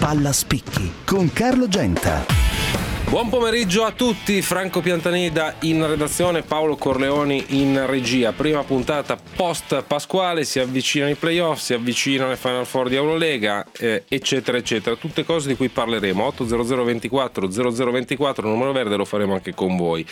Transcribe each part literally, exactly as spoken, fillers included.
Palla Spicchi con Carlo Genta. Buon pomeriggio a tutti, Franco Piantanida in redazione, Paolo Corleoni in regia. Prima puntata post Pasquale, si avvicinano i playoff, si avvicinano le Final Four di Eurolega, eh, eccetera eccetera, tutte cose di cui parleremo. Otto zero zero ventiquattro zero zero ventiquattro, numero verde, lo faremo anche con voi.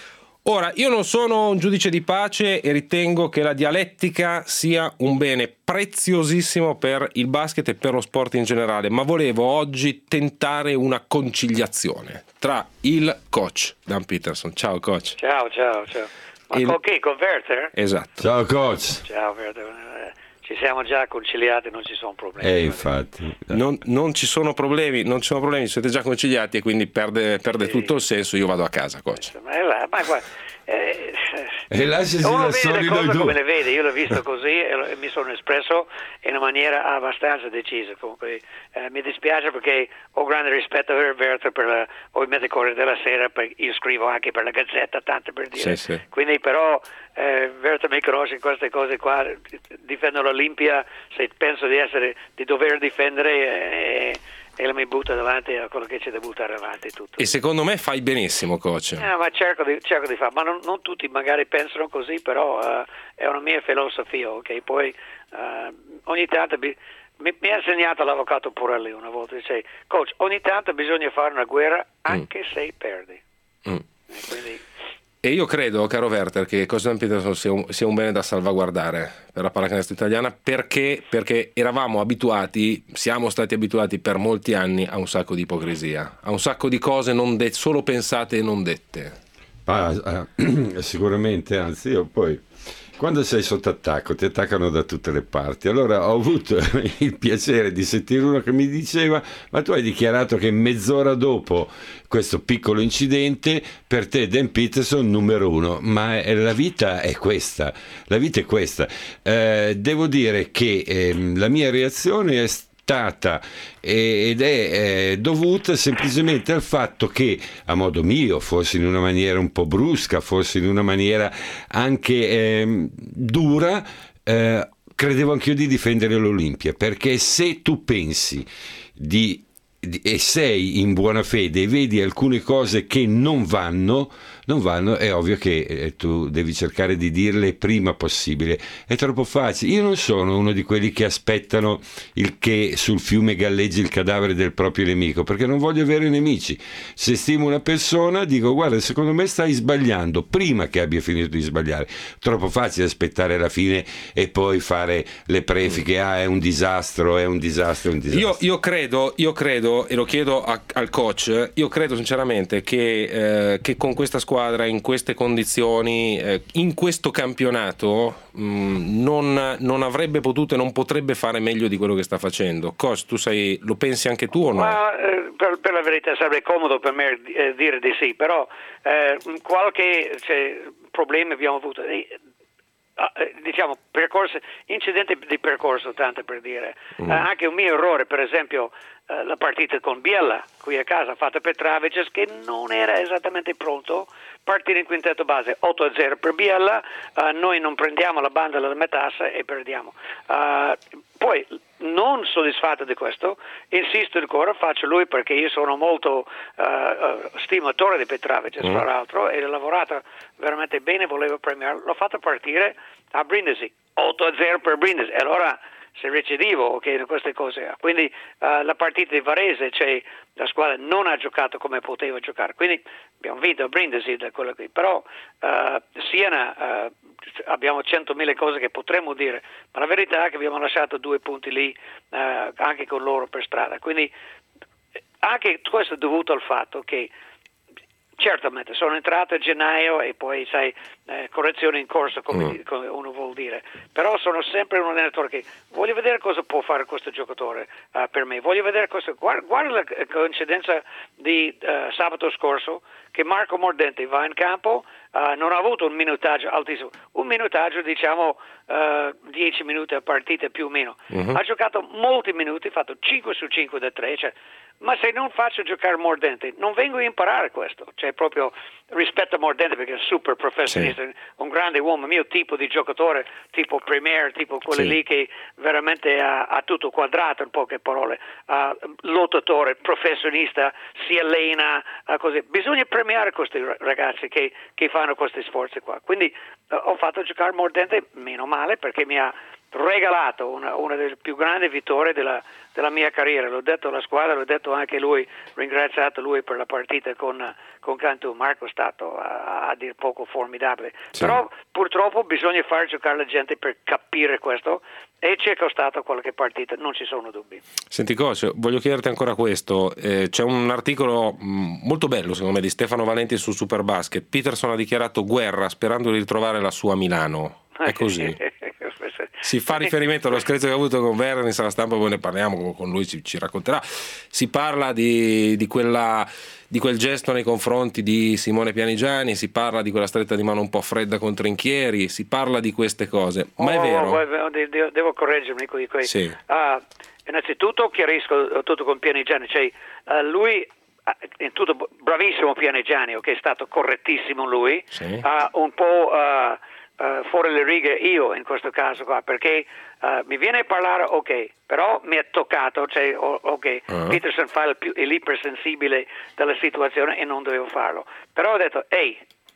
Ora, io non sono un giudice di pace e ritengo che la dialettica sia un bene preziosissimo per il basket e per lo sport in generale, ma volevo oggi tentare una conciliazione tra il coach Dan Peterson. Ciao coach. Ciao, ciao, ciao. Ma Il... con chi? Con Werther? Esatto. Ciao coach. Ciao Werther. Ci siamo già conciliati, non ci sono problemi. Eh, infatti. Non, non ci sono problemi, non ci sono problemi, siete già conciliati e quindi perde, perde sì. tutto il senso. Io vado a casa, coach. Ma, è là, ma guarda, eh, e lasciasi uno da vede soli le cose noi come due. le vede, io l'ho visto così e mi sono espresso in una maniera abbastanza decisa. Comunque eh, mi dispiace perché ho grande rispetto per Werther, per la, ovviamente il Corriere della Sera, per, io scrivo anche per la Gazzetta, tanto per dire. Sì, sì. Quindi però eh, Werther mi conosce in queste cose qua, difendo l'Olimpia, se penso di essere, di dover difendere eh, e mi butta davanti a quello che c'è da buttare avanti tutto. E secondo me fai benissimo, coach. Eh, ma cerco di, cerco di fare, ma non, non tutti magari pensano così, però uh, è una mia filosofia, ok? Poi uh, ogni tanto bi- mi, mi ha insegnato l'avvocato Purelli una volta, dice, coach, ogni tanto bisogna fare una guerra anche mm. se perdi. Mm. E quindi... E io credo, caro Werther, che Coach Dan Peterson sia un, sia un bene da salvaguardare per la pallacanestro italiana, perché, perché eravamo abituati, siamo stati abituati per molti anni a un sacco di ipocrisia, a un sacco di cose non de- solo pensate e non dette. Ah, eh, sicuramente, anzi io poi quando sei sotto attacco ti attaccano da tutte le parti. Allora ho avuto il piacere di sentire uno che mi diceva: ma tu hai dichiarato che mezz'ora dopo questo piccolo incidente per te Dan Peterson numero uno, ma la vita è questa, la vita è questa. Eh, devo dire che eh, la mia reazione è stata ed è dovuta semplicemente al fatto che, a modo mio, forse in una maniera un po' brusca, forse in una maniera anche eh, dura, eh, credevo anch'io di difendere l'Olimpia, perché se tu pensi di, di e sei in buona fede e vedi alcune cose che non vanno non vanno, è ovvio che eh, tu devi cercare di dirle prima possibile. È troppo facile. Io non sono uno di quelli che aspettano il che sul fiume galleggi il cadavere del proprio nemico, perché non voglio avere nemici. Se stimo una persona dico: guarda, secondo me stai sbagliando, prima che abbia finito di sbagliare. Troppo facile aspettare la fine e poi fare le prefighe: ah, è un disastro, è un disastro, è un disastro. Io, io credo, io credo, e lo chiedo a, al coach, io credo sinceramente che, eh, che con questa squadra, in queste condizioni, eh, in questo campionato, mh, non, non avrebbe potuto e non potrebbe fare meglio di quello che sta facendo. Coach, tu sai, lo pensi anche tu o no? Ma, eh, per, per la verità sarebbe comodo per me eh, dire di sì, però eh, qualche cioè, problema abbiamo avuto. Eh, diciamo percorso, incidente di percorso, tanto per dire. Mm. Eh, anche un mio errore, per esempio eh, la partita con Biella qui a casa fatta per Travices, che non era esattamente pronto, partire in quintetto base otto a zero per Biella, eh, noi non prendiamo la banda della metà e perdiamo. Eh, poi non soddisfatto di questo, insisto ancora, faccio lui perché io sono molto uh, stimatore di Petravic, mm. fra l'altro, e ho lavorato veramente bene, volevo premiarlo, l'ho fatto partire a Brindisi, otto a zero per Brindisi, e allora se recidivo, ok, queste cose. Quindi uh, la partita di Varese, cioè la squadra non ha giocato come poteva giocare, quindi abbiamo vinto a Brindisi da quello qui, però uh, Siena uh, abbiamo centomila cose che potremmo dire, ma la verità è che abbiamo lasciato due punti lì uh, anche con loro per strada, quindi anche questo è dovuto al fatto che certamente sono entrato a gennaio e poi sai eh, correzione in corso come, mm. come uno vuol dire, però sono sempre un allenatore che voglio vedere cosa può fare questo giocatore uh, per me, voglio vedere cosa guarda, guarda la coincidenza di uh, sabato scorso che Marco Mordente va in campo, uh, non ha avuto un minutaggio altissimo, un minutaggio diciamo uh, dieci minuti a partita più o meno, mm-hmm. ha giocato molti minuti, fatto cinque su cinque da tre, cioè ma se non faccio giocare Mordente non vengo a imparare questo, cioè proprio rispetto a Mordente perché è un super professionista, sì. un grande uomo, mio tipo di giocatore, tipo Premier, tipo quelli sì. lì che veramente ha, ha tutto quadrato, in poche parole, uh, lottatore, professionista, si allena, uh, così. Bisogna premiare questi ragazzi che, che fanno questi sforzi qua, quindi uh, ho fatto giocare Mordente, meno male, perché mi ha regalato una, una delle più grandi vittorie della, della mia carriera. L'ho detto alla squadra, l'ho detto anche lui, ringraziato lui per la partita con, con Cantù. Marco è stato a, a dir poco formidabile, sì. però purtroppo bisogna far giocare la gente per capire questo, e ci è costato qualche partita, non ci sono dubbi. Senti coach, voglio chiederti ancora questo, eh, c'è un articolo mh, molto bello secondo me di Stefano Valenti su Superbasket. Peterson ha dichiarato guerra sperando di ritrovare la sua Milano, è così? Si fa riferimento allo scherzo che ha avuto con Vernis alla stampa, poi ne parliamo con lui, ci, ci racconterà. Si parla di, di, quella, di quel gesto nei confronti di Simone Pianigiani, si parla di quella stretta di mano un po' fredda con Trinchieri, si parla di queste cose, ma è vero? Oh, devo, devo correggermi di questo. Sì. Uh, innanzitutto chiarisco tutto con Pianigiani, cioè uh, lui in tutto bravissimo Pianigiani, che è stato correttissimo lui, sì. uh, un po' uh, Uh, fuori le righe io in questo caso qua, perché uh, mi viene a parlare, ok, però mi è toccato, cioè oh, ok, uh-huh. Peterson fa il più, è l'ipersensibile della situazione e non dovevo farlo, però ho detto, ehi,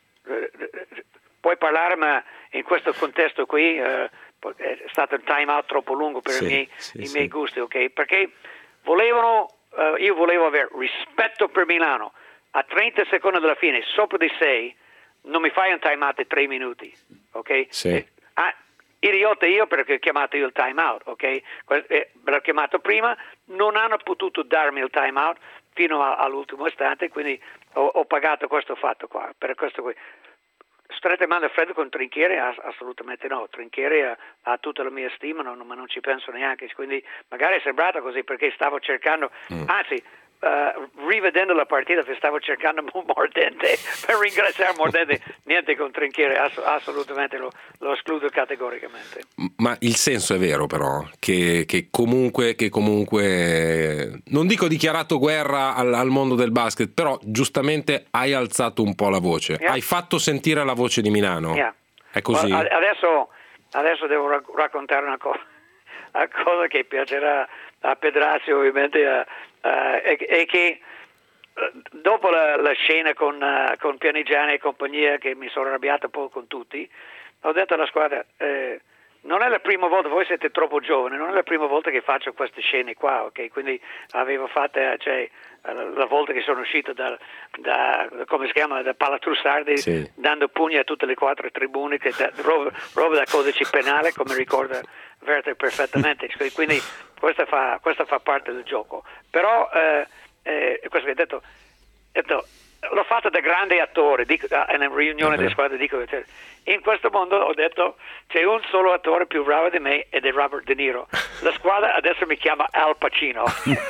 puoi parlare, ma in questo contesto qui uh, è stato un time out troppo lungo per sì, i miei, sì, i miei sì. gusti, ok, perché volevano, uh, io volevo avere rispetto per Milano, a trenta secondi dalla fine, sopra di sei, non mi fai un time out di tre minuti, ok? Sì. Ah, idiota io perché ho chiamato io il time out, ok? Eh, l'ho chiamato prima, non hanno potuto darmi il time out fino a, all'ultimo istante, quindi ho, ho pagato questo fatto qua, per questo qui. Strette mano freddo con Trinchieri? Assolutamente no, Trinchieri ha, ha tutta la mia stima, non, ma non ci penso neanche, quindi magari è sembrato così perché stavo cercando, mm. anzi, Uh, rivedendo la partita stavo cercando Mordente per ringraziare Mordente, niente con Trinchieri, ass- assolutamente lo, lo escludo categoricamente. Ma il senso è vero però che, che comunque che comunque non dico dichiarato guerra al, al mondo del basket, però giustamente hai alzato un po' la voce, yeah. hai fatto sentire la voce di Milano, yeah. è così? Well, adesso, adesso devo rac- raccontare una cosa, una cosa che piacerà a Pedrazzi ovviamente, a Uh, e, e che uh, dopo la, la scena con, uh, con Pianigiani e compagnia, che mi sono arrabbiato un po' con tutti, ho detto alla squadra, eh, non è la prima volta, voi siete troppo giovani, non è la prima volta che faccio queste scene qua, ok? Quindi avevo fatto, cioè, la volta che sono uscito da, da come si chiama, da Palatrussardi, sì. dando pugni a tutte le quattro tribune, che da, roba, roba da codice penale, come ricorda Werther perfettamente, quindi questa fa, questa fa parte del gioco. Però eh, eh, questo che ho detto, detto l'ho fatto da grande attore, dico, in una riunione uh-huh. di squadra dico, cioè, in questo mondo ho detto c'è un solo attore più bravo di me ed è Robert De Niro, la squadra adesso mi chiama Al Pacino.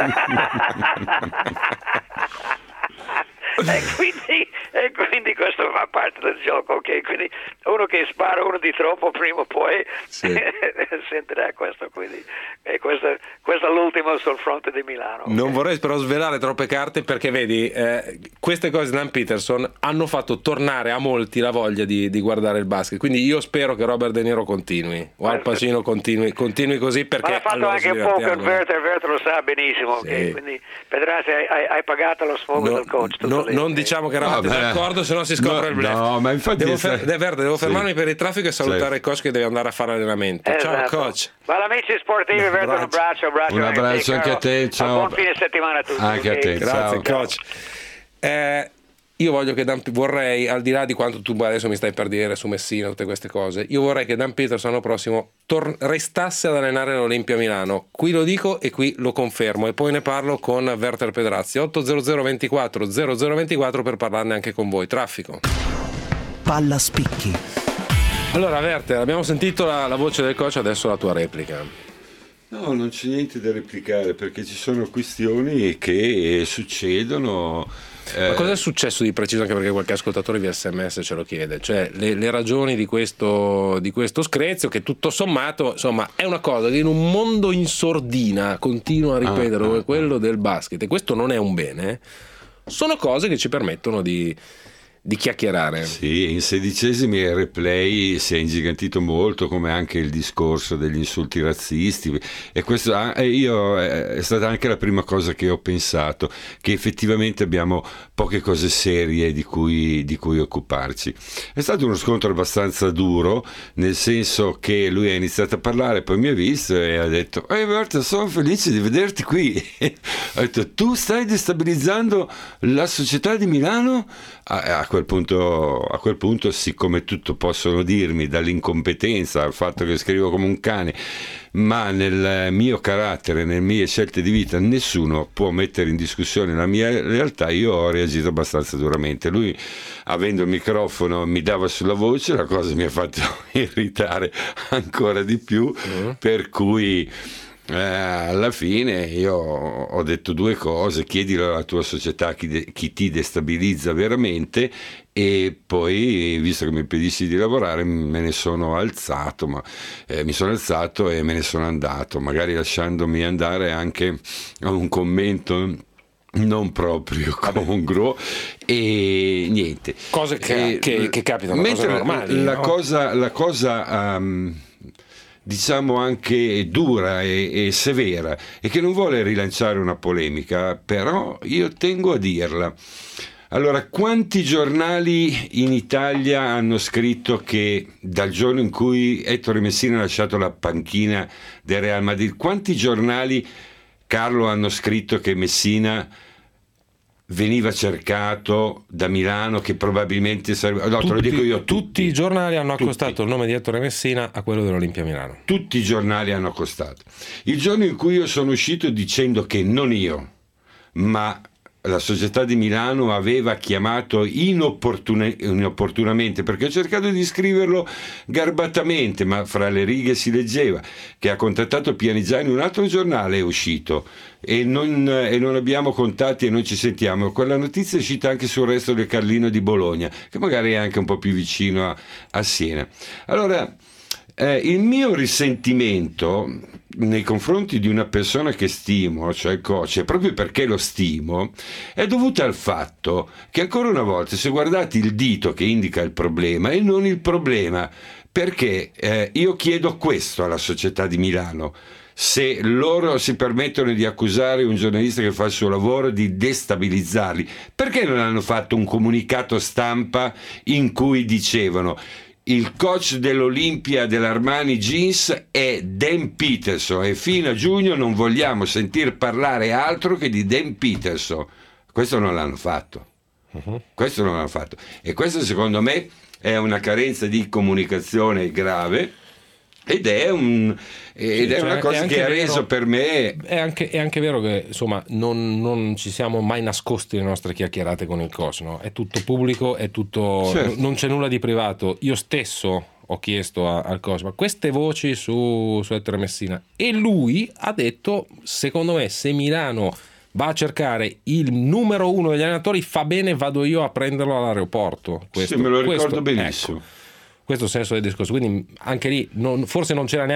e, quindi, e quindi questo fa parte del gioco, ok? Quindi uno che spara uno di troppo prima o poi sì. sentirà questo, quindi e questo, questo è l'ultimo sul fronte di Milano. Non okay? vorrei però svelare troppe carte, perché vedi eh, queste cose di Dan Peterson hanno fatto tornare a molti la voglia di, di guardare il basket, quindi io spero che Robert De Niro continui o Al Pacino continui, continui così, perché ma l'ha fatto allora anche un po' con Werther, Werther lo sa benissimo, sì. okay? Quindi Pedrazzi hai, hai pagato lo sfogo no, del coach. No, non diciamo che eravate no, d'accordo, se no si scopre no, il bluff. No, ma infatti devo, sta... fer- devo, devo fermarmi sì. per il traffico e salutare sì. il coach che deve andare a fare allenamento. Esatto. Ciao coach. Ma amici sportivi, Werther, un abbraccio, abbraccio un abbraccio anche a te, ciao. Buon fine settimana a tutti. Anche okay? a te, grazie ciao. coach. Eh, io voglio che Dan, vorrei, al di là di quanto tu adesso mi stai per dire su Messina, tutte queste cose, io vorrei che Dan Peterson l'anno prossimo tor- restasse ad allenare l'Olimpia Milano. Qui lo dico e qui lo confermo, e poi ne parlo con Werther Pedrazzi. otto zero zero ventiquattro zero zero ventiquattro per parlarne anche con voi. Traffico. Palla spicchi. Allora Werther, abbiamo sentito la, la voce del coach, adesso la tua replica. No, non c'è niente da replicare, perché ci sono questioni che succedono. Eh, Ma cosa è successo di preciso, anche perché qualche ascoltatore via sms ce lo chiede, cioè le, le ragioni di questo, di questo screzio, che tutto sommato insomma è una cosa che in un mondo in sordina continua a ripetere, ah, come ah, quello del basket, e questo non è un bene, sono cose che ci permettono di di chiacchierare. Sì, in sedicesimi il replay si è ingigantito molto, come anche il discorso degli insulti razzisti, e questo ah, io è stata anche la prima cosa che ho pensato, che effettivamente abbiamo poche cose serie di cui, di cui occuparci. È stato uno scontro abbastanza duro, nel senso che lui ha iniziato a parlare, poi mi ha visto e ha detto: ehi Berta, sono felice di vederti qui. Ha detto: tu stai destabilizzando la società di Milano? A, a quel punto, a quel punto, siccome tutto possono dirmi, dall'incompetenza al fatto che scrivo come un cane, ma nel mio carattere, nelle mie scelte di vita, nessuno può mettere in discussione la mia realtà, io ho reagito abbastanza duramente. Lui, avendo il microfono, mi dava sulla voce, la cosa mi ha fatto irritare ancora di più, mm. per cui Eh, alla fine io ho detto due cose: chiedilo alla tua società chi, de- chi ti destabilizza veramente, e poi, visto che mi impedisci di lavorare, me ne sono alzato, ma eh, mi sono alzato e me ne sono andato, magari lasciandomi andare anche a un commento non proprio congruo, e niente, cose che, eh, che, che capitano, mentre cose normali, la no? cosa, la cosa um, diciamo anche dura e, e severa, e che non vuole rilanciare una polemica, però io tengo a dirla. Allora, quanti giornali in Italia hanno scritto che dal giorno in cui Ettore Messina ha lasciato la panchina del Real Madrid, quanti giornali, Carlo, hanno scritto che Messina veniva cercato da Milano, che probabilmente sarebbe... No, tutti, te lo dico io. Tutti, tutti i giornali hanno tutti. accostato il nome di Ettore Messina a quello dell'Olimpia Milano. Tutti i giornali hanno accostato. Il giorno in cui io sono uscito dicendo che non io, ma la società di Milano aveva chiamato inopportun- inopportunamente, perché ho cercato di scriverlo garbatamente, ma fra le righe si leggeva, che ha contattato Pianigiani, un altro giornale è uscito, e non, e non abbiamo contatti e non ci sentiamo. Quella notizia è uscita anche sul Resto del Carlino di Bologna, che magari è anche un po' più vicino a, a Siena. Allora, eh, il mio risentimento nei confronti di una persona che stimo, cioè il coach, e proprio perché lo stimo, è dovuta al fatto che, ancora una volta, se guardate il dito che indica il problema e non il problema, perché eh, io chiedo questo alla società di Milano: se loro si permettono di accusare un giornalista che fa il suo lavoro di destabilizzarli, perché non hanno fatto un comunicato stampa in cui dicevano: il coach dell'Olimpia dell'Armani Jeans è Dan Peterson e fino a giugno non vogliamo sentir parlare altro che di Dan Peterson? Questo non l'hanno fatto. Uh-huh. Questo non l'hanno fatto. E questo, secondo me, è una carenza di comunicazione grave, ed è, un, ed sì, è cioè, una cosa è che ha vero, reso per me... È anche, è anche vero che, insomma, non, non ci siamo mai nascosti le nostre chiacchierate con il coach, no? È tutto pubblico, è tutto, certo. Non c'è nulla di privato. Io stesso ho chiesto a, al coach, ma queste voci su, su Ettore Messina, e lui ha detto: secondo me, se Milano va a cercare il numero uno degli allenatori, fa bene, vado io a prenderlo all'aeroporto. Questo, sì, me lo ricordo questo, benissimo. Ecco. Questo è il senso del discorso, quindi anche lì non, forse non c'era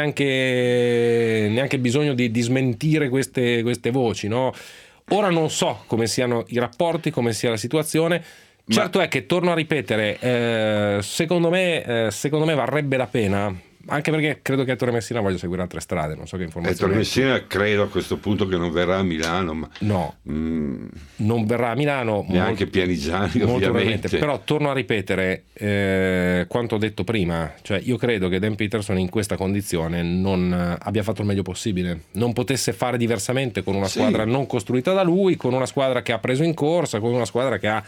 neanche, neanche bisogno di, di smentire queste, queste voci, no? Ora non so come siano i rapporti, come sia la situazione. Certo, ma... è che, torno a ripetere, eh, secondo me eh, secondo me varrebbe la pena, anche perché credo che Ettore Messina voglia seguire altre strade, non so che informazioni. Ettore Messina credo a questo punto che non verrà a Milano, ma no, mm, non verrà a Milano, neanche molto, Pianigiani molto ovviamente. Però torno a ripetere eh, quanto ho detto prima, cioè io credo che Dan Peterson in questa condizione non eh, abbia fatto il meglio possibile, non potesse fare diversamente con una sì. squadra non costruita da lui, con una squadra che ha preso in corsa, con una squadra che ha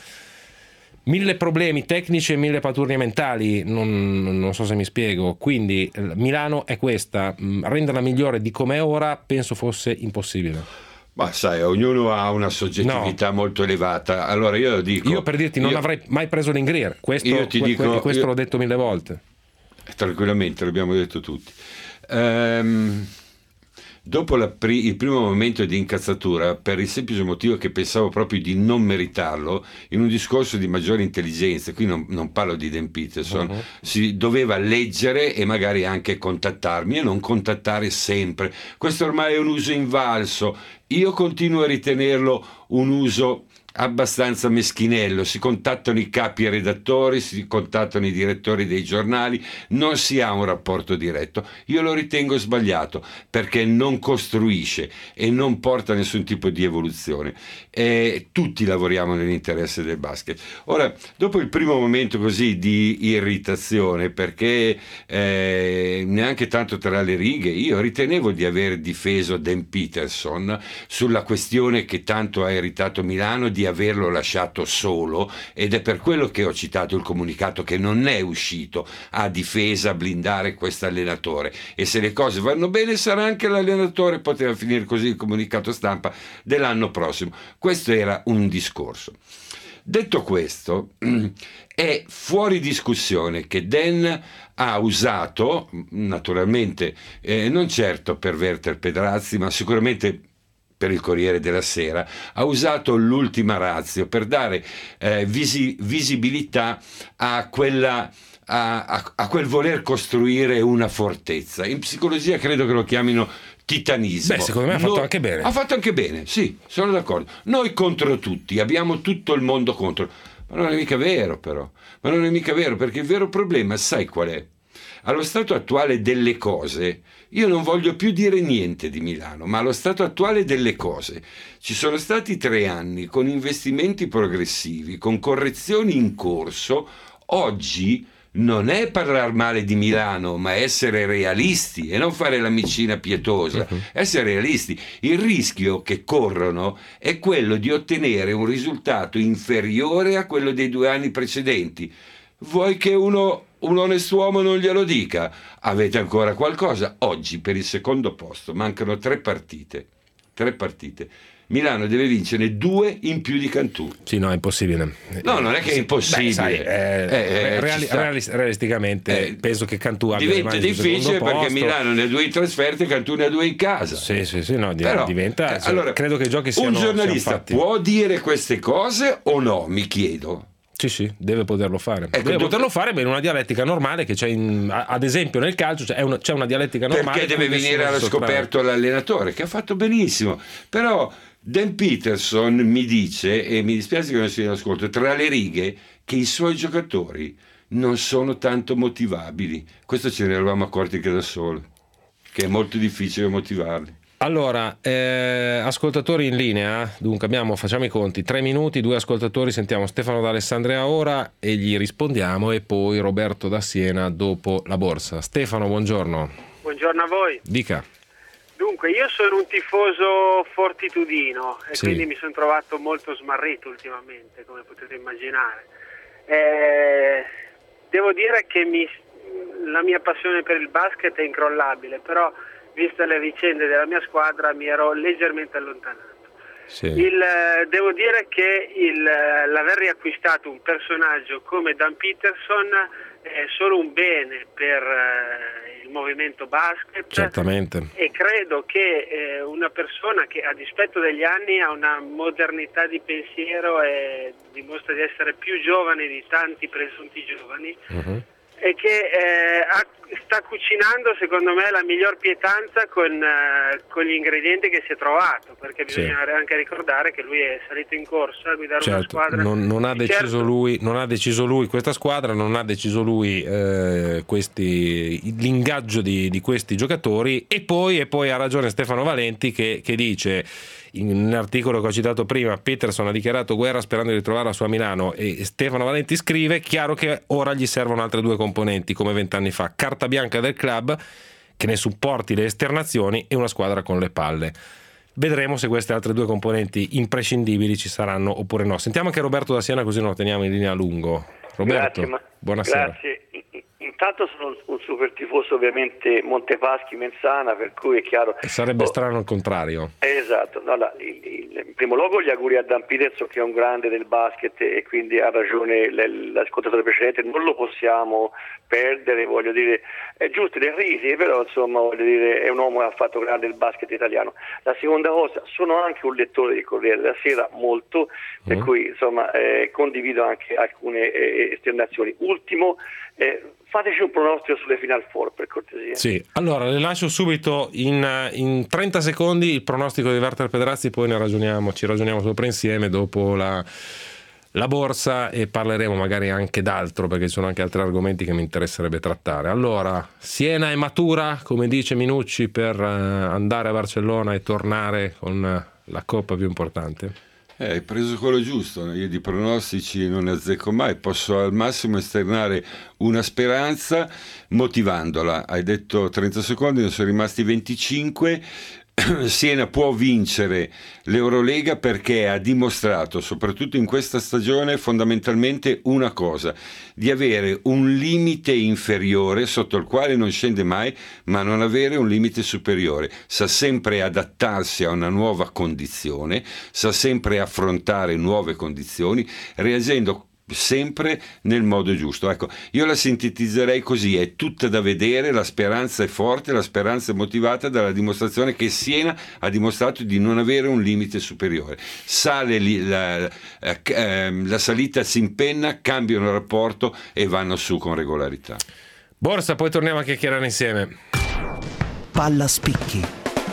mille problemi tecnici e mille paturnie mentali, non, non so se mi spiego. Quindi Milano è questa, renderla migliore di com'è ora penso fosse impossibile. Ma sai, ognuno ha una soggettività no. molto elevata. Allora io dico, io per dirti non io, avrei mai preso l'Ingrier, questo, io ti que, dico, questo io, l'ho detto mille volte. Tranquillamente, l'abbiamo detto tutti. Ehm, dopo la pri- il primo momento di incazzatura, per il semplice motivo che pensavo proprio di non meritarlo, in un discorso di maggiore intelligenza, qui non, non parlo di Dan Peterson, uh-huh. si doveva leggere e magari anche contattarmi e non contattare sempre. Questo ormai è un uso invalso, io continuo a ritenerlo un uso abbastanza meschinello. Si contattano i capi redattori, si contattano i direttori dei giornali, non si ha un rapporto diretto. Io lo ritengo sbagliato perché non costruisce e non porta nessun tipo di evoluzione. E tutti lavoriamo nell'interesse del basket. Ora, dopo il primo momento così di irritazione, perché eh, neanche tanto tra le righe, io ritenevo di aver difeso Dan Peterson sulla questione che tanto ha irritato Milano, di averlo lasciato solo, ed è per quello che ho citato il comunicato che non è uscito a difesa, a blindare questo allenatore, e se le cose vanno bene sarà anche l'allenatore, poteva finire così il comunicato stampa dell'anno prossimo. Questo era un discorso. Detto questo, è fuori discussione che Dan ha usato, naturalmente eh, non certo per Werther Pedrazzi, ma sicuramente per il Corriere della Sera, ha usato l'ultima ratio per dare eh, visi- visibilità a quella a, a, a quel voler costruire una fortezza. In psicologia credo che lo chiamino titanismo. Beh, secondo me ha fatto Noi, anche bene. Ha fatto anche bene, sì, sono d'accordo. Noi contro tutti, abbiamo tutto il mondo contro. Ma non è mica vero, però. Ma non è mica vero, perché il vero problema, sai qual è? Allo stato attuale delle cose, io non voglio più dire niente di Milano, ma allo stato attuale delle cose ci sono stati tre anni con investimenti progressivi, con correzioni in corso. Oggi non è parlare male di Milano, ma essere realisti e non fare la micina pietosa, uh-huh. essere realisti. Il rischio che corrono è quello di ottenere un risultato inferiore a quello dei due anni precedenti. Vuoi che uno un onest'uomo non glielo dica? Avete ancora qualcosa? Oggi per il secondo posto mancano tre partite. Tre partite. Milano deve vincere due in più di Cantù. Sì, no, è impossibile. No, non è che è impossibile. Beh, sai, eh, eh, reali- realis- realisticamente eh, penso che Cantù abbia diventa difficile perché posto. Milano ne ha due in trasferta e Cantù ne ha due in casa. Sì, sì, sì, no, Però, diventa. Eh, allora, credo che i giochi siano. Un giornalista siano fatti. Può dire queste cose o no? Mi chiedo. Sì, sì, deve poterlo fare. Ecco, deve dopo... poterlo fare, ma in una dialettica normale che c'è in, ad esempio nel calcio c'è una, c'è una dialettica normale. Perché deve venire allo scoperto l'allenatore, che ha fatto benissimo. Però Dan Peterson mi dice, e mi dispiace che non sia in ascolto, tra le righe, che i suoi giocatori non sono tanto motivabili. Questo ce ne eravamo accorti anche da solo, che è molto difficile motivarli. Allora, eh, ascoltatori in linea, dunque abbiamo, facciamo i conti, tre minuti, due ascoltatori, sentiamo Stefano d'Alessandria ora e gli rispondiamo, e poi Roberto da Siena dopo la borsa. Stefano, buongiorno. Buongiorno a voi. Dica. Dunque, io sono un tifoso fortitudino e sì. quindi mi sono trovato molto smarrito ultimamente, come potete immaginare. Eh, devo dire che mi, la mia passione per il basket è incrollabile, però viste le vicende della mia squadra mi ero leggermente allontanato. Sì. Il, devo dire che il, l'aver riacquistato un personaggio come Dan Peterson è solo un bene per eh, il movimento basket. Certamente. E credo che eh, una persona che a dispetto degli anni ha una modernità di pensiero e dimostra di essere più giovane di tanti presunti giovani, uh-huh. e che eh, ha, sta cucinando secondo me la miglior pietanza con, eh, con gli ingredienti che si è trovato, perché bisogna sì. anche ricordare che lui è salito in corsa a guidare certo, una squadra. Non, non, ha deciso certo. lui, non ha deciso lui questa squadra, non ha deciso lui eh, questi, l'ingaggio di, di questi giocatori, e poi, e poi ha ragione Stefano Valenti che, che dice in un articolo che ho citato prima, Peterson ha dichiarato guerra sperando di ritrovarla su a Milano, e Stefano Valenti scrive: chiaro che ora gli servono altre due componenti come vent'anni fa, carta bianca del club che ne supporti le esternazioni e una squadra con le palle. Vedremo se queste altre due componenti imprescindibili ci saranno oppure no. Sentiamo anche Roberto da Siena, così non lo teniamo in linea a lungo. Roberto, grazie, ma... buonasera. Grazie. Intanto sono un super tifoso ovviamente Montepaschi Menzana, per cui è chiaro. Sarebbe oh, strano il contrario. Esatto. Esatto, no, la, il, il, in primo luogo gli auguri a Dan Peterson, che è un grande del basket e quindi ha ragione l'ascoltatore precedente, non lo possiamo perdere, voglio dire, è giusto le risi, però insomma voglio dire è un uomo che ha fatto grande il basket italiano. La seconda cosa, sono anche un lettore di Corriere della Sera molto, per mm. cui insomma eh, condivido anche alcune eh, esternazioni. Ultimo, eh, fateci un pronostico sulle Final Four, per cortesia. Sì, allora le lascio subito in, in trenta secondi il pronostico di Werther Pedrazzi, poi ne ragioniamo, ci ragioniamo sopra insieme dopo la, la borsa e parleremo magari anche d'altro, perché ci sono anche altri argomenti che mi interesserebbe trattare. Allora, Siena è matura, come dice Minucci, per andare a Barcellona e tornare con la coppa più importante? Eh, hai preso quello giusto, io di pronostici non ne azzecco mai, posso al massimo esternare una speranza motivandola. Hai detto trenta secondi, ne sono rimasti venticinque. Siena può vincere l'Eurolega perché ha dimostrato, soprattutto in questa stagione, fondamentalmente una cosa: di avere un limite inferiore sotto il quale non scende mai, ma non avere un limite superiore. Sa sempre adattarsi a una nuova condizione, sa sempre affrontare nuove condizioni, reagendo sempre nel modo giusto. Ecco, io la sintetizzerei così: è tutta da vedere, la speranza è forte, la speranza è motivata dalla dimostrazione che Siena ha dimostrato di non avere un limite superiore. Sale lì, la, eh, la salita si impenna, cambiano il rapporto e vanno su con regolarità. Borsa, poi torniamo a chiacchierare insieme. Palla spicchi.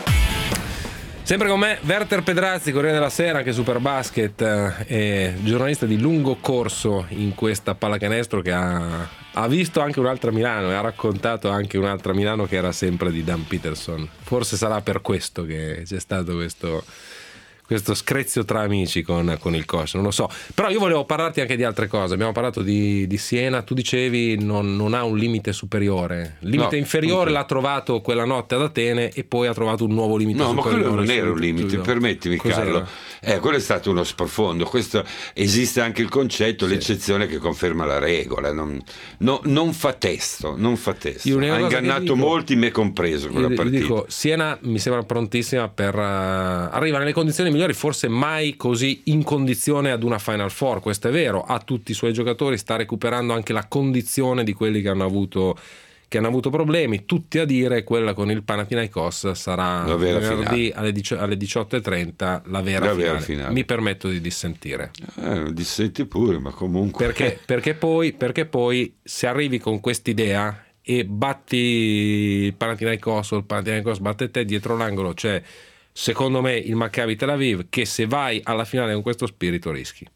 Sempre con me Werther Pedrazzi, Corriere della Sera, anche Superbasket, eh, giornalista di lungo corso in questa pallacanestro, che ha, ha visto anche un'altra Milano e ha raccontato anche un'altra Milano che era sempre di Dan Peterson. Forse sarà per questo che c'è stato questo, questo screzio tra amici con, con il coach, non lo so. Però io volevo parlarti anche di altre cose. Abbiamo parlato di, di Siena, tu dicevi non, non ha un limite superiore, il limite no, inferiore okay. L'ha trovato quella notte ad Atene e poi ha trovato un nuovo limite no, superiore. No, ma quello non era un limite, tu, permettimi cos'era? Carlo, eh, quello è stato uno sprofondo. Questo, esiste anche il concetto, sì. L'eccezione che conferma la regola, non, no, non fa testo, non fa testo. Ha ingannato dico, molti, me compreso quella io, partita. Io dico, Siena mi sembra prontissima per uh, arriva nelle condizioni migliori, forse mai così in condizione ad una Final Four, questo è vero, ha tutti i suoi giocatori, sta recuperando anche la condizione di quelli che hanno avuto che hanno avuto problemi, tutti a dire quella con il Panathinaikos sarà venerdì alle, alle diciotto e trenta la vera, la finale. vera finale. Mi permetto di dissentire. Eh, dissenti pure, ma comunque perché, perché, poi, perché poi se arrivi con quest'idea e batti il Panathinaikos o il Panathinaikos batte te, dietro l'angolo c'è secondo me il Maccabi Tel Aviv, che se vai alla finale con questo spirito rischi.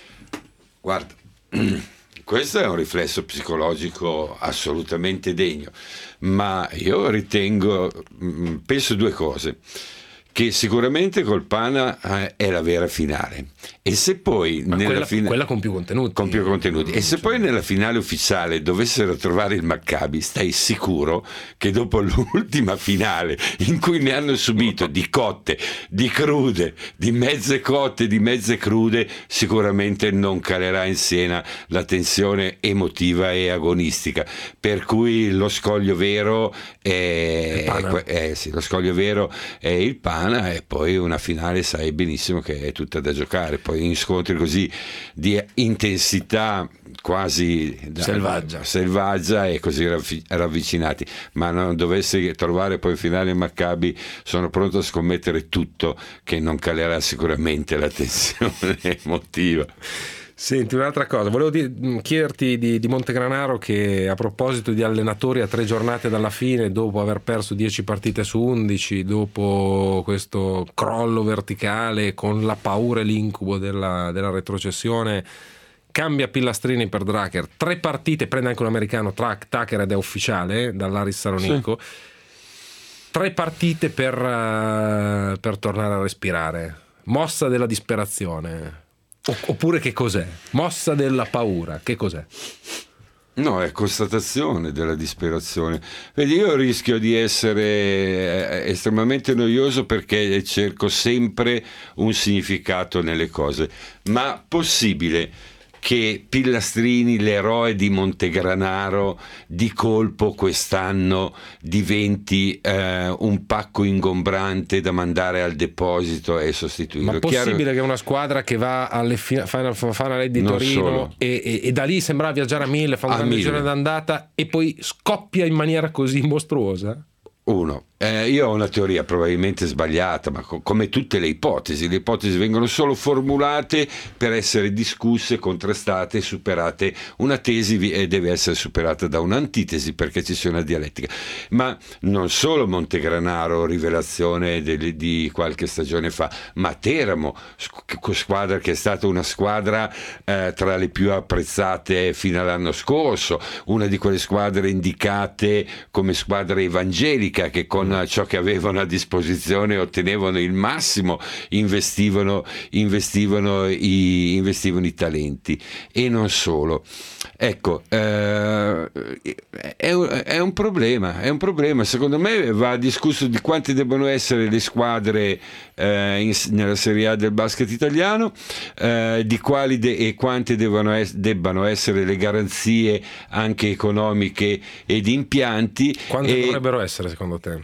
Guarda, questo è un riflesso psicologico assolutamente degno, ma io ritengo, penso due cose: che sicuramente col Pana eh, è la vera finale, e se poi ma nella quella, fina- quella con più contenuti con più contenuti e se poi nella finale ufficiale dovessero trovare il Maccabi, stai sicuro che dopo l'ultima finale in cui ne hanno subito di cotte, di crude, di mezze cotte, di mezze crude, sicuramente non calerà in Siena la tensione emotiva e agonistica, per cui lo scoglio vero è, è, è sì, lo scoglio vero è il Pana, e poi una finale sai benissimo che è tutta da giocare. Poi in scontri così di intensità quasi selvaggia, selvaggia e così ravvicinati, ma non dovesse trovare poi finale il Maccabi, sono pronto a scommettere tutto che non calerà sicuramente la tensione emotiva. Senti, un'altra cosa, volevo di, chiederti di, di Montegranaro, che a proposito di allenatori a tre giornate dalla fine, dopo aver perso dieci partite su undici, dopo questo crollo verticale con la paura e l'incubo della, della retrocessione, cambia Pillastrini per Drucker, tre partite, prende anche un americano, Tucker, ed è ufficiale eh, dall'Aris Salonicco, sì. Tre partite per, uh, per tornare a respirare, mossa della disperazione. Oppure che cos'è? Mossa della paura, che cos'è? No, è constatazione della disperazione. Vedi, io rischio di essere estremamente noioso perché cerco sempre un significato nelle cose, ma possibile che Pillastrini, l'eroe di Montegranaro, di colpo quest'anno diventi eh, un pacco ingombrante da mandare al deposito e sostituirlo. Ma è possibile Chiaro... che una squadra che va alle Final Four di Torino e, e, e da lì sembra viaggiare a mille, fa un grande giro d'andata e poi scoppia in maniera così mostruosa? Uno, eh, io ho una teoria probabilmente sbagliata, ma co- come tutte le ipotesi, le ipotesi vengono solo formulate per essere discusse, contrastate, superate. Una tesi vi- eh, deve essere superata da un'antitesi perché ci sia una dialettica. Ma non solo Montegranaro, rivelazione del- di qualche stagione fa, ma Teramo, squ- squadra che è stata una squadra eh, tra le più apprezzate fino all'anno scorso, una di quelle squadre indicate come squadra evangelica, che con ciò che avevano a disposizione ottenevano il massimo, investivano, investivano, i, investivano i talenti e non solo. Ecco, eh, è, è un problema, è un problema. Secondo me va discusso di quante debbano essere le squadre eh, in, nella Serie A del basket italiano, eh, di quali de- e quante devono es- debbano essere le garanzie anche economiche e di impianti. Quante e, dovrebbero essere secondo te?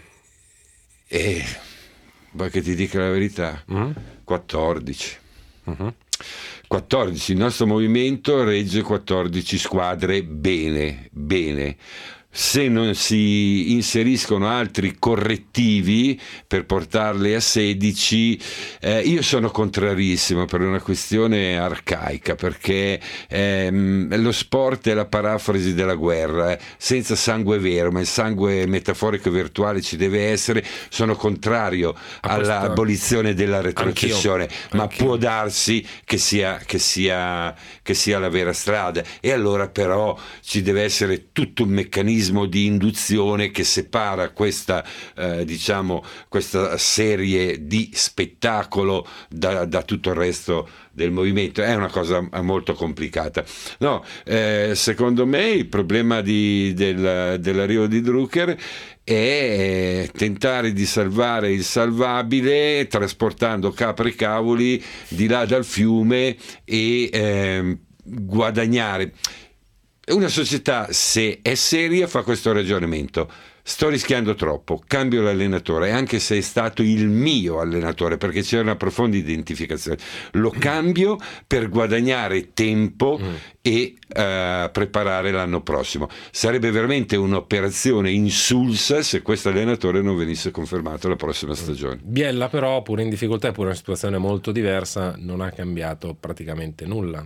E vuoi che ti dica la verità? Mm? quattordici. Uh-huh. quattordici, il nostro movimento regge quattordici squadre bene, bene. Se non si inseriscono altri correttivi per portarle a sedici, eh, io sono contrarissimo per una questione arcaica, perché ehm, lo sport è la parafrasi della guerra, eh, senza sangue vero, ma il sangue metaforico e virtuale ci deve essere. Sono contrario A all'abolizione della retrocessione, Anch'io. ma Anch'io. può darsi che sia, che sia, che sia la vera strada, e allora però ci deve essere tutto un meccanismo di induzione che separa questa eh, diciamo questa serie di spettacolo da, da tutto il resto del movimento. È una cosa molto complicata. No, eh, secondo me il problema di, del, dell'arrivo di Drucker è tentare di salvare il salvabile trasportando capre e cavoli di là dal fiume e eh, guadagnare. Una società, se è seria, fa questo ragionamento: sto rischiando troppo, cambio l'allenatore, anche se è stato il mio allenatore, perché c'era una profonda identificazione, lo cambio per guadagnare tempo mm. e uh, preparare l'anno prossimo. Sarebbe veramente un'operazione insulsa se questo allenatore non venisse confermato la prossima stagione. Biella però, pure in difficoltà, pure in una situazione molto diversa, non ha cambiato praticamente nulla.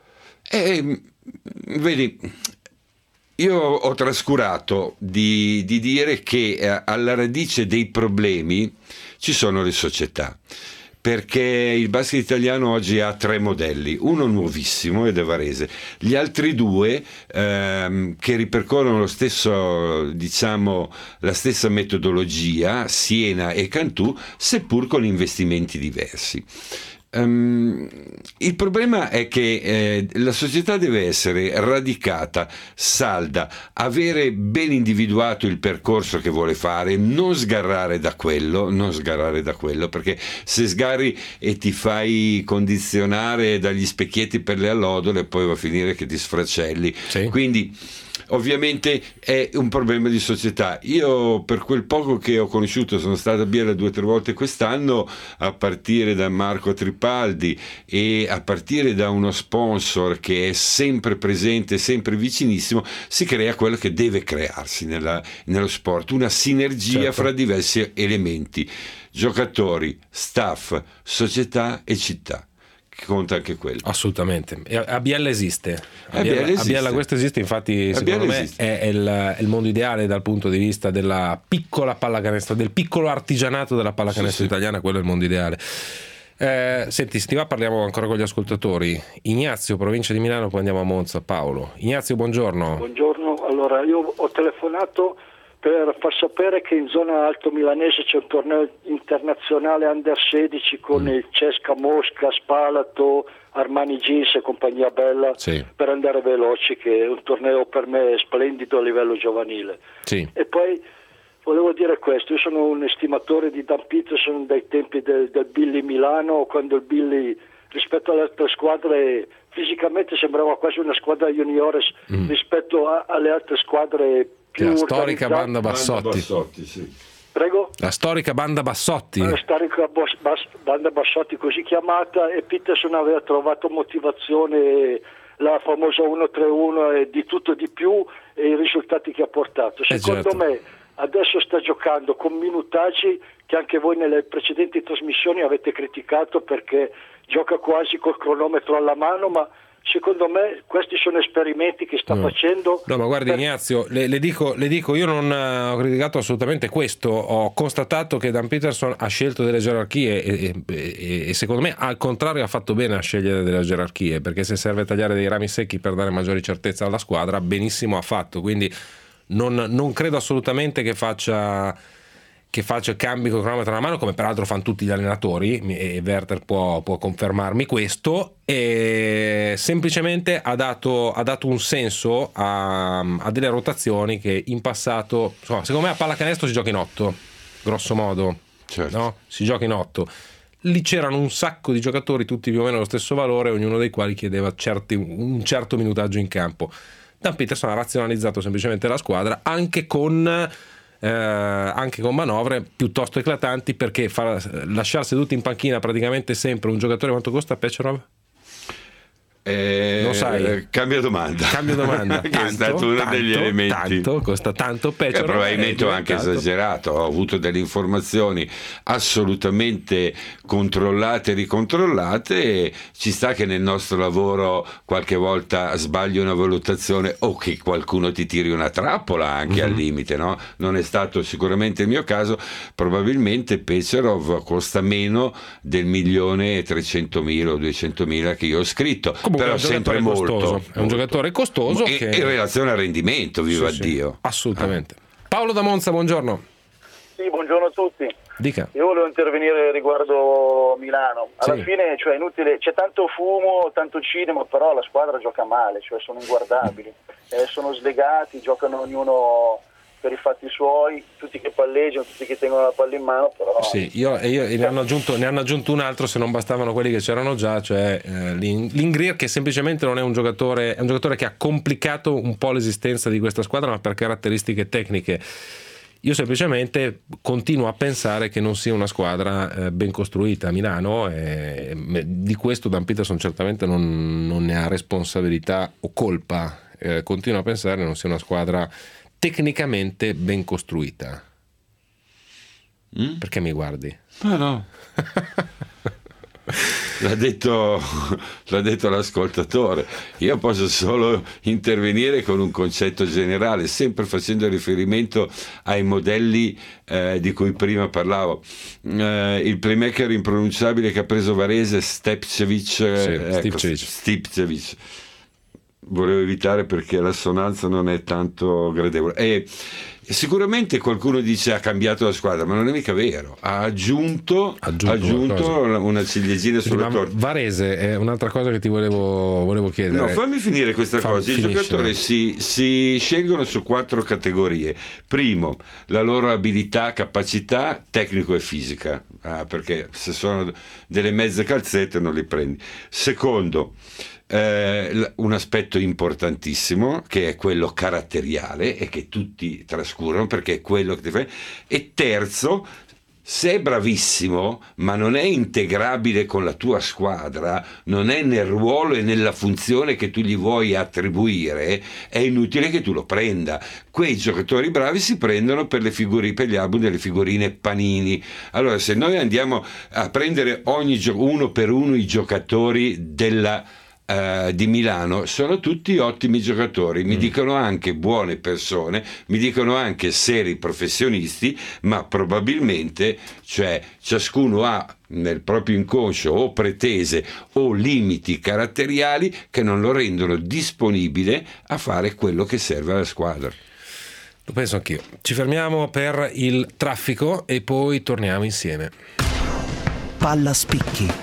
E vedi, io ho trascurato di, di dire che eh, alla radice dei problemi ci sono le società, perché il basket italiano oggi ha tre modelli, uno nuovissimo ed è Varese, gli altri due ehm, che ripercorrono lo stesso, diciamo, la stessa metodologia, Siena e Cantù, seppur con investimenti diversi. Um, il problema è che eh, la società deve essere radicata, salda, avere ben individuato il percorso che vuole fare, non sgarrare da quello, non sgarrare da quello, perché se sgarri e ti fai condizionare dagli specchietti per le allodole, poi va a finire che ti sfracelli. Sì. Quindi ovviamente è un problema di società. Io, per quel poco che ho conosciuto, sono stato a Biella due o tre volte quest'anno, a partire da Marco Tripaldi e a partire da uno sponsor che è sempre presente, sempre vicinissimo, si crea quello che deve crearsi nella, nello sport, una sinergia certo. fra diversi elementi: giocatori, staff, società e città. Conta anche quello. Assolutamente. E a Biella esiste. A, a Biella, Biella, esiste. A Biella questo esiste, infatti, a secondo Biella me esiste. è il, è il mondo ideale dal punto di vista della piccola pallacanestro, del piccolo artigianato della pallacanestro sì, italiana, sì. Quello è il mondo ideale. Eh, senti, se ti va parliamo ancora con gli ascoltatori. Ignazio, provincia di Milano, poi andiamo a Monza. Paolo. Ignazio, buongiorno. Buongiorno, allora io ho telefonato per far sapere che in zona Alto Milanese c'è un torneo internazionale under sedici con mm. il Cesca Mosca, Spalato, Armani Jeans e compagnia bella, sì. per andare veloci, che è un torneo per me splendido a livello giovanile. Sì. E poi volevo dire questo: io sono un estimatore di Dan Peterson dai tempi del, del Billy Milano, quando il Billy rispetto alle altre squadre. Fisicamente sembrava quasi una squadra juniores mm. rispetto a, alle altre squadre più la storica banda Bassotti, banda Bassotti sì. Prego? La storica banda Bassotti. La storica bos, bas, banda Bassotti così chiamata, e Peterson aveva trovato motivazione, la famosa uno tre uno e di tutto e di più, e i risultati che ha portato. Secondo eh certo. me adesso sta giocando con minutaggi che anche voi nelle precedenti trasmissioni avete criticato, perché gioca quasi col cronometro alla mano, ma secondo me questi sono esperimenti che sta no. facendo. No, ma guardi per... Ignazio, le, le, dico, le dico, io non ho criticato assolutamente questo, ho constatato che Dan Peterson ha scelto delle gerarchie e, e, e secondo me al contrario ha fatto bene a scegliere delle gerarchie, perché se serve tagliare dei rami secchi per dare maggiori certezze alla squadra, benissimo ha fatto, quindi non, non credo assolutamente che faccia... che faccia cambi con il cronometro alla mano, come peraltro fanno tutti gli allenatori, e Werther può, può confermarmi questo, e semplicemente ha dato, ha dato un senso a, a delle rotazioni che in passato, insomma, secondo me a pallacanestro si gioca in otto, grosso modo, certo. no? Si gioca in otto. Lì c'erano un sacco di giocatori, tutti più o meno lo stesso valore, ognuno dei quali chiedeva certi, un certo minutaggio in campo. Dan Peterson ha razionalizzato semplicemente la squadra, anche con... Eh, anche con manovre piuttosto eclatanti, perché far, lasciare seduti in panchina praticamente sempre un giocatore. Quanto costa Pecherov? Eh, Lo sai? Cambia domanda. Cambia domanda. che tanto, è stato uno tanto, degli elementi. Tanto, costa tanto Pecherov. Eh, probabilmente ho anche esagerato. Ho avuto delle informazioni assolutamente controllate e ricontrollate. E ci sta che nel nostro lavoro qualche volta sbagli una valutazione o che qualcuno ti tiri una trappola anche mm-hmm. al limite, no? Non è stato sicuramente il mio caso. Probabilmente Pecherov costa meno del milione e trecentomila o duecentomila che io ho scritto. Comunque però sempre molto costoso. È un giocatore costoso e, che... in relazione al rendimento, viva sì, Dio sì, assolutamente. ah. Paolo da Monza, buongiorno. Sì, buongiorno a tutti. Dica. Io volevo intervenire riguardo Milano. Alla sì. fine, cioè, è inutile, c'è tanto fumo, tanto cinema, però la squadra gioca male, cioè sono inguardabili, eh, sono slegati, giocano ognuno per i fatti suoi, tutti che palleggiano, tutti che tengono la palla in mano, però... Sì, io, io ne, hanno aggiunto, ne hanno aggiunto un altro, se non bastavano quelli che c'erano già, cioè eh, l'Ingrier, che semplicemente non è un giocatore, è un giocatore che ha complicato un po' l'esistenza di questa squadra, ma per caratteristiche tecniche. Io semplicemente continuo a pensare che non sia una squadra eh, ben costruita a Milano, e di questo Dan Peterson certamente non, non ne ha responsabilità o colpa, eh, continuo a pensare che non sia una squadra tecnicamente ben costruita. Mm? Perché mi guardi? Ah, no. L'ha detto, l'ha detto l'ascoltatore. Io posso solo intervenire con un concetto generale, sempre facendo riferimento ai modelli eh, di cui prima parlavo. Eh, il playmaker impronunciabile che ha preso Varese, Stepcevic, sì, ecco, Stipcevic. Volevo evitare perché l'assonanza non è tanto gradevole. E sicuramente qualcuno dice ha cambiato la squadra, ma non è mica vero. Ha aggiunto, aggiunto, aggiunto una ciliegina sulla torta. Varese è un'altra cosa che ti volevo, volevo chiedere. No, fammi finire questa Fammi cosa. I finisce. giocatori si, si scelgono su quattro categorie. Primo, la loro abilità, capacità tecnico e fisica, ah, perché se sono delle mezze calzette non li prendi. Secondo, Eh, un aspetto importantissimo che è quello caratteriale e che tutti trascurano perché è quello che ti fai. E terzo, se è bravissimo ma non è integrabile con la tua squadra, non è nel ruolo e nella funzione che tu gli vuoi attribuire, è inutile che tu lo prenda. Quei giocatori bravi si prendono per le figure, per gli album delle figurine Panini. Allora, se noi andiamo a prendere ogni gio- uno per uno i giocatori della Uh, di Milano, sono tutti ottimi giocatori, mi mm. dicono anche buone persone, mi dicono anche seri professionisti, ma probabilmente, cioè, ciascuno ha nel proprio inconscio o pretese o limiti caratteriali che non lo rendono disponibile a fare quello che serve alla squadra. Lo penso anch'io. Ci fermiamo per il traffico e poi torniamo insieme. Palla spicchi.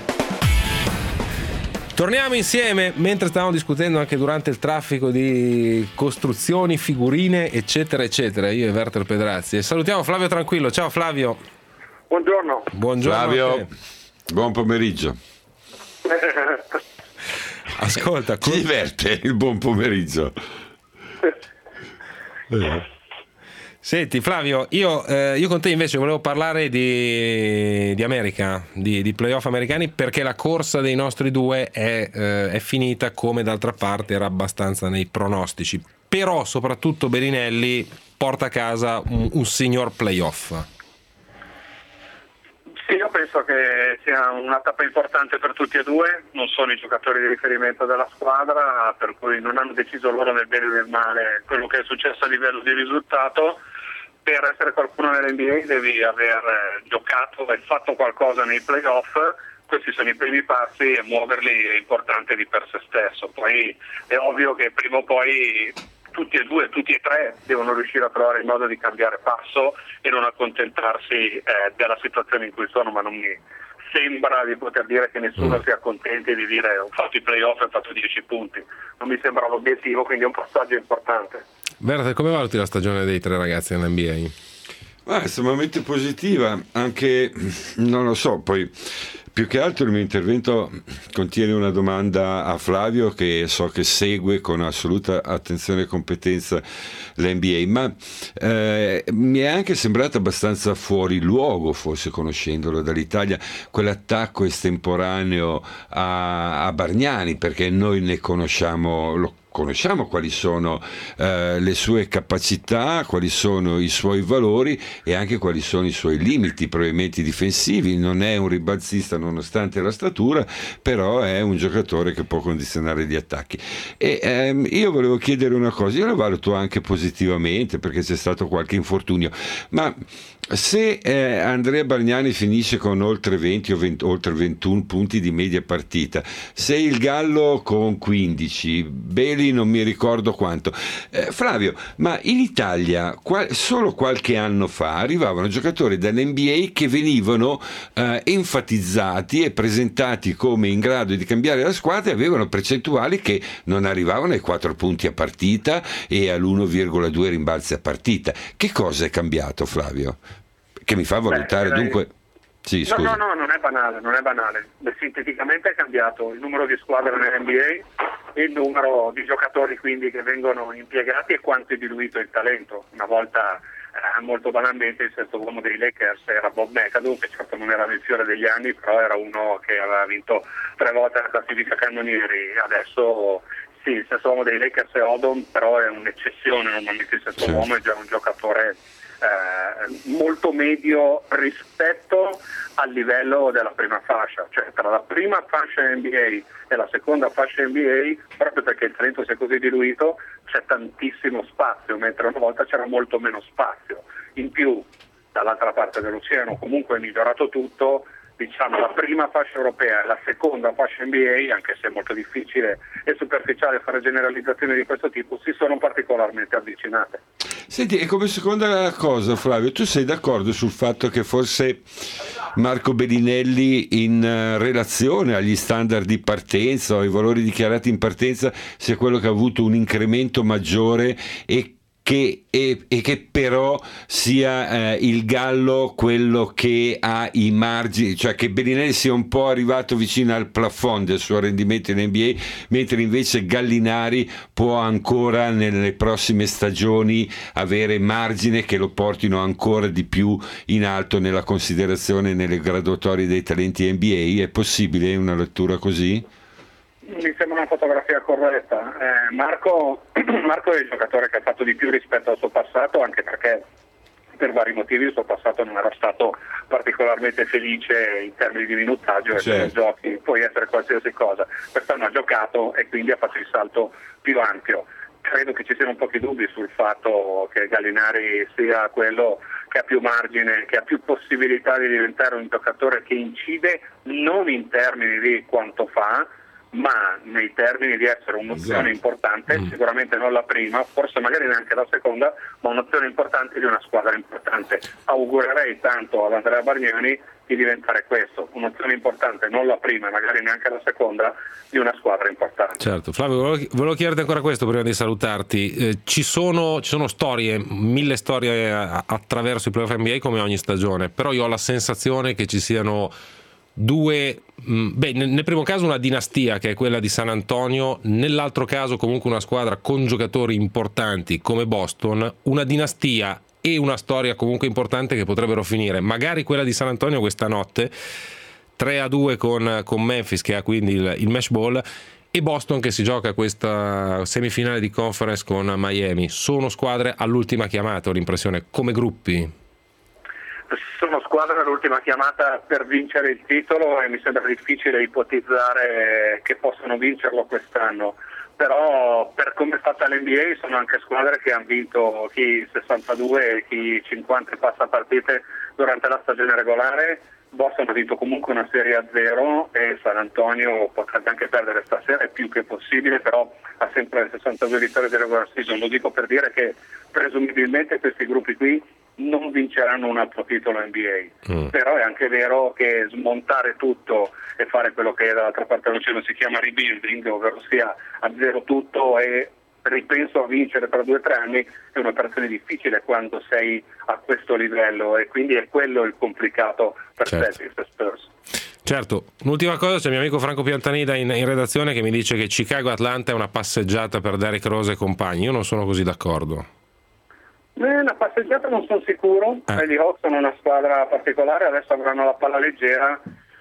Torniamo insieme mentre stavamo discutendo anche durante il traffico di costruzioni, figurine, eccetera, eccetera. Io e Werther Pedrazzi. E salutiamo Flavio Tranquillo. Ciao Flavio. Buongiorno. Buongiorno. Flavio, buon pomeriggio. Ascolta, ti diverte il buon pomeriggio. Eh. Senti Flavio, io, eh, io con te invece volevo parlare di, di America, di, di playoff americani, perché la corsa dei nostri due è, eh, è finita, come d'altra parte era abbastanza nei pronostici, però soprattutto Bellinelli porta a casa un, un signor playoff. Sì, io penso che sia una tappa importante per tutti e due, non sono i giocatori di riferimento della squadra, per cui non hanno deciso loro nel bene e nel male quello che è successo a livello di risultato. Per essere qualcuno nell'N B A devi aver giocato e fatto qualcosa nei playoff, questi sono i primi passi e muoverli è importante di per sé stesso. Poi è ovvio che prima o poi tutti e due, tutti e tre devono riuscire a trovare il modo di cambiare passo e non accontentarsi eh, della situazione in cui sono, ma non mi sembra di poter dire che nessuno sia contento di dire ho fatto i playoff e ho fatto dieci punti, non mi sembra l'obiettivo, quindi è un passaggio importante. Werther, come valuti la stagione dei tre ragazzi nell'N B A? Ah, è estremamente positiva, anche, non lo so, poi più che altro il mio intervento contiene una domanda a Flavio, che so che segue con assoluta attenzione e competenza l'N B A, ma eh, mi è anche sembrato abbastanza fuori luogo, forse conoscendolo dall'Italia, quell'attacco estemporaneo a, a Bargnani, perché noi ne conosciamo, lo conosciamo quali sono eh, le sue capacità, quali sono i suoi valori e anche quali sono i suoi limiti, probabilmente difensivi. Non è un ribalzista nonostante la statura, però è un giocatore che può condizionare gli attacchi. E ehm, io volevo chiedere una cosa, io lo valuto anche positivamente perché c'è stato qualche infortunio, ma se eh, Andrea Bargnani finisce con oltre venti o venti, oltre ventuno punti di media partita, se il Gallo con quindici, Beli non mi ricordo quanto, eh, Flavio, ma in Italia qual- solo qualche anno fa arrivavano giocatori dall'N B A che venivano eh, enfatizzati e presentati come in grado di cambiare la squadra e avevano percentuali che non arrivavano ai quattro punti a partita e all'uno virgola due rimbalzi a partita. Che cosa è cambiato, Flavio? Che mi fa valutare Beh, dunque sì, no, no, no, non è banale, non è banale. Sinteticamente è cambiato il numero di squadre nell'N B A, il numero di giocatori quindi che vengono impiegati e quanto è diluito il talento. Una volta eh, molto banalmente il sesto uomo dei Lakers era Bob McAdoo, che certo non era nel fiore degli anni, però era uno che aveva vinto tre volte la classifica cannonieri. Adesso sì, il sesto uomo dei Lakers è Odom, però è un'eccezione, normalmente il sesto sì. uomo è già un giocatore Eh, molto medio rispetto al livello della prima fascia, cioè tra la prima fascia N B A e la seconda fascia N B A, proprio perché il talento si è così diluito, c'è tantissimo spazio, mentre una volta c'era molto meno spazio. In più, dall'altra parte dell'oceano comunque è migliorato tutto, diciamo la prima fascia europea e la seconda fascia N B A, anche se è molto difficile e superficiale fare generalizzazioni di questo tipo, si sono particolarmente avvicinate. Senti, e come seconda cosa, Flavio, tu sei d'accordo sul fatto che forse Marco Bellinelli in relazione agli standard di partenza o ai valori dichiarati in partenza sia quello che ha avuto un incremento maggiore e Che, e, e che però sia eh, il Gallo quello che ha i margini, cioè che Bellinelli sia un po' arrivato vicino al plafond del suo rendimento in N B A, mentre invece Gallinari può ancora nelle prossime stagioni avere margine che lo portino ancora di più in alto nella considerazione nelle graduatorie dei talenti N B A. È possibile una lettura così? Mi sembra una fotografia corretta. Eh, Marco, Marco è il giocatore che ha fatto di più rispetto al suo passato, anche perché per vari motivi il suo passato non era stato particolarmente felice in termini di minutaggio, certo. E per giochi puoi essere qualsiasi cosa. Quest'anno ha giocato e quindi ha fatto il salto più ampio. Credo che ci siano pochi dubbi sul fatto che Gallinari sia quello che ha più margine, che ha più possibilità di diventare un giocatore che incide non in termini di quanto fa, ma nei termini di essere un'opzione esatto. importante, mm. sicuramente non la prima, forse magari neanche la seconda, ma un'opzione importante di una squadra importante. Augurerei tanto ad Andrea Bargnani di diventare questo, un'opzione importante, non la prima, magari neanche la seconda, di una squadra importante. Certo, Flavio, volevo, volevo chiederti ancora questo prima di salutarti. Eh, ci sono, ci sono storie, mille storie attraverso i playoff N B A come ogni stagione, però io ho la sensazione che ci siano due, beh, nel primo caso una dinastia che è quella di San Antonio, nell'altro caso comunque una squadra con giocatori importanti come Boston, una dinastia e una storia comunque importante che potrebbero finire, magari quella di San Antonio questa notte tre a due con, con Memphis, che ha quindi il, il match ball, e Boston che si gioca questa semifinale di conference con Miami. Sono squadre all'ultima chiamata, ho l'impressione, come gruppi. Sono squadre all'ultima chiamata per vincere il titolo e mi sembra difficile ipotizzare che possano vincerlo quest'anno, però per come è fatta l'N B A sono anche squadre che hanno vinto chi sessantadue e chi cinquanta passa partite durante la stagione regolare. Boston ha vinto comunque una serie a zero e San Antonio potrebbe anche perdere stasera, è più che possibile, però ha sempre le sessantadue vittorie di regular season. Lo dico per dire che presumibilmente questi gruppi qui non vinceranno un altro titolo N B A, mm. però è anche vero che smontare tutto e fare quello che dall'altra parte dell'oceano si chiama rebuilding, ovvero sia a zero tutto e ripenso a vincere per due o tre anni, è un'operazione difficile quando sei a questo livello, e quindi è quello il complicato per certo. Celtics e Spurs. Certo, un'ultima cosa, c'è il mio amico Franco Piantanida in, in redazione che mi dice che Chicago-Atlanta è una passeggiata per Derrick Rose e compagni. Io non sono così d'accordo. Eh, una passeggiata non sono sicuro, eh. gli Hawks sono una squadra particolare, adesso avranno la palla leggera,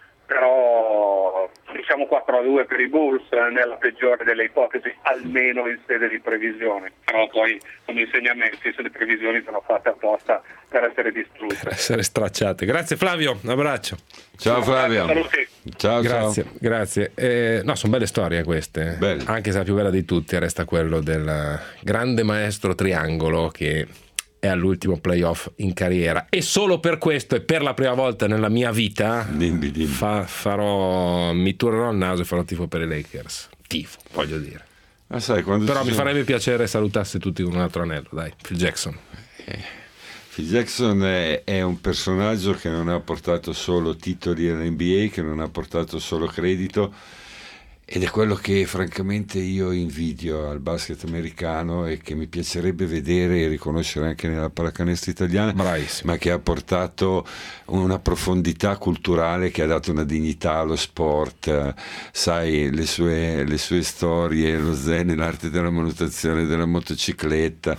però diciamo quattro a due per i Bulls nella peggiore delle ipotesi, almeno in sede di previsione, però poi come insegna Memphis le previsioni sono fatte apposta per essere distrutte, per essere stracciate. Grazie Flavio, un abbraccio. Ciao Flavio. Saluti. Ciao, grazie, ciao. grazie. Eh, no, sono belle storie queste. Belle. Anche se la più bella di tutti resta quello del grande maestro triangolo che è all'ultimo playoff in carriera, e solo per questo e per la prima volta nella mia vita dimmi, dimmi. Fa, farò mi turerò il naso e farò tifo per i Lakers. Tifo, voglio dire. Ah, sai, quando però mi sono... farebbe piacere salutasse tutti con un altro anello, dai. Phil Jackson. Eh, Phil Jackson è, è un personaggio che non ha portato solo titoli all'N B A, che non ha portato solo credito, ed è quello che francamente io invidio al basket americano e che mi piacerebbe vedere e riconoscere anche nella pallacanestro italiana. Bravissimo. Ma che ha portato una profondità culturale, che ha dato una dignità allo sport, sai, le sue, le sue storie, lo zen, l'arte della manutenzione della motocicletta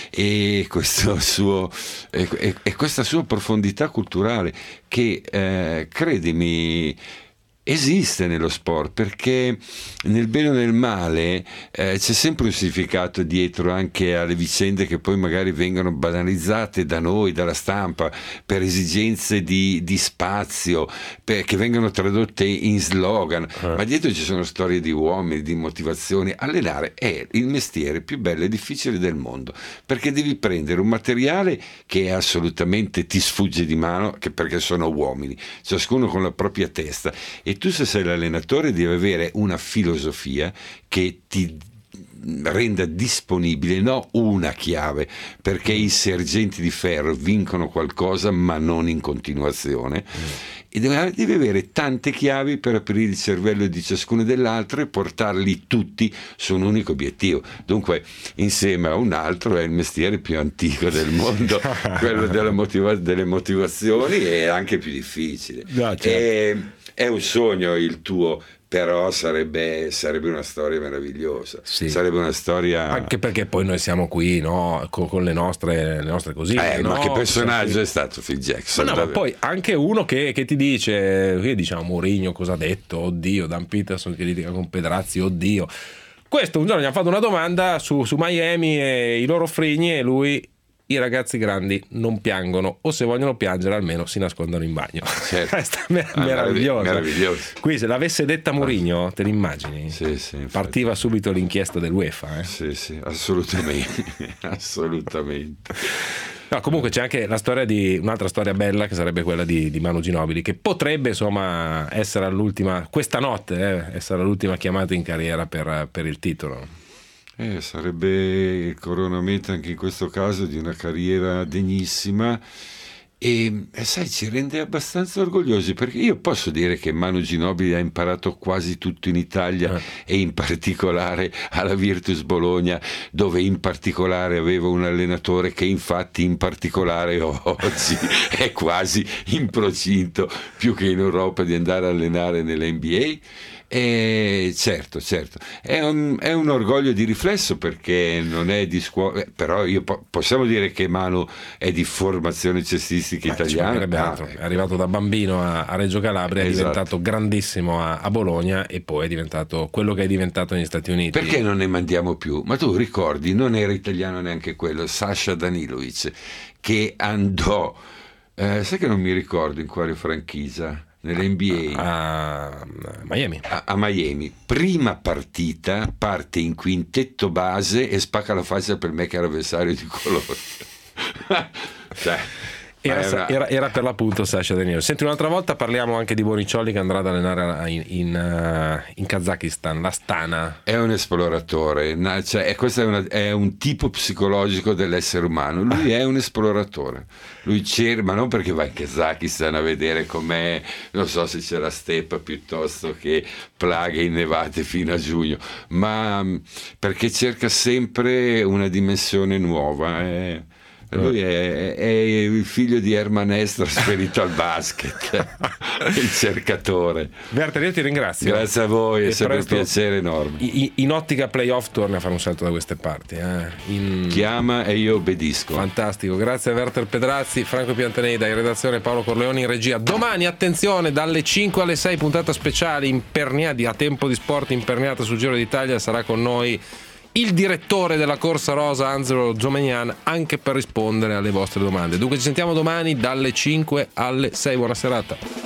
e, questo suo, e, e, e questa sua profondità culturale che eh, credimi esiste nello sport, perché nel bene o nel male eh, c'è sempre un significato dietro anche alle vicende che poi magari vengono banalizzate da noi, dalla stampa, per esigenze di, di spazio, per, che vengono tradotte in slogan, eh. ma dietro ci sono storie di uomini, di motivazioni. Allenare è il mestiere più bello e difficile del mondo, perché devi prendere un materiale che assolutamente ti sfugge di mano, che perché sono uomini, ciascuno con la propria testa, e tu, se sei l'allenatore, devi avere una filosofia che ti renda disponibile, no una chiave, perché i sergenti di ferro vincono qualcosa ma non in continuazione, e devi, devi avere tante chiavi per aprire il cervello di ciascuno e dell'altro e portarli tutti su un unico obiettivo. Dunque, insieme a un altro, è il mestiere più antico del mondo, quello della motiva- delle motivazioni, è anche più difficile. No, certo. e, È un sogno il tuo, però sarebbe, sarebbe una storia meravigliosa. Sì. Sarebbe una storia. Anche perché poi noi siamo qui, no? con, con le nostre, le nostre cosine. Eh, no? ma che personaggio Cioè, è stato Phil Jackson? Ma no, ma poi anche uno che, che ti dice, qui diciamo Mourinho cosa ha detto, oddio, Dan Peterson che litiga con Pedrazzi, oddio. Questo un giorno gli hanno fatto una domanda su, su Miami e i loro frigni, e lui: i ragazzi grandi non piangono, o se vogliono piangere almeno si nascondono in bagno. Certo. Questa è mer- meravigliosa. meraviglioso. Qui se l'avesse detta Mourinho, te l'immagini? Sì, sì, infatti. Partiva subito l'inchiesta dell'UEFA. Eh? Sì, sì, assolutamente. assolutamente. No, comunque c'è anche la storia di un'altra storia bella, che sarebbe quella di, di Manu Ginobili, che potrebbe insomma essere all'ultima, questa notte, eh, essere l'ultima chiamata in carriera per, per il titolo. Eh, sarebbe il coronamento anche in questo caso di una carriera degnissima, E, e sai, ci rende abbastanza orgogliosi, perché io posso dire che Manu Ginóbili ha imparato quasi tutto in Italia, eh. e in particolare alla Virtus Bologna, dove in particolare aveva un allenatore che infatti in particolare oggi è quasi in procinto, più che in Europa, di andare a allenare nell'N B A. E certo, certo, è un, è un orgoglio di riflesso, perché non è di scuola, eh, però io po- possiamo dire che Manu è di formazione cestistica Beh, italiana. Ah, è arrivato da bambino a, a Reggio Calabria, esatto. È diventato grandissimo a, a Bologna e poi è diventato quello che è diventato negli Stati Uniti. Perché non ne mandiamo più? Ma tu ricordi, non era italiano neanche quello, Sasha Danilovic, che andò, eh, sai che non mi ricordo in quale franchigia, nell'N B A a Miami. A, a Miami, prima partita, parte in quintetto base e spacca la faccia per me che era avversario di colore. Cioè, Era, una... era, era per l'appunto Sasha Daniel. Senti, un'altra volta parliamo anche di Boniccioli, che andrà ad allenare in, in, uh, in Kazakistan, l'Astana. È un esploratore, cioè, questo è, una, è un tipo psicologico dell'essere umano. Lui è un esploratore, lui cerca, ma non perché va in Kazakistan a vedere com'è, non so se c'è la steppa piuttosto che plaghe innevate fino a giugno, ma perché cerca sempre una dimensione nuova. È... Lui è, è il figlio di Hermanès trasferito al basket, il cercatore. Werther, io ti ringrazio. Grazie a voi, è e sempre un piacere enorme. In, in ottica playoff torna a fare un salto da queste parti. Eh. In... Chiama e io obbedisco. Fantastico, grazie a Werther Pedrazzi, Franco Piantaneda in redazione, Paolo Corleoni in regia. Domani, attenzione, dalle cinque alle sei, puntata speciale imperniata, a tempo di sport imperniata sul Giro d'Italia, sarà con noi il direttore della Corsa Rosa, Angelo Zomenian, anche per rispondere alle vostre domande. Dunque ci sentiamo domani dalle cinque alle sei. Buona serata.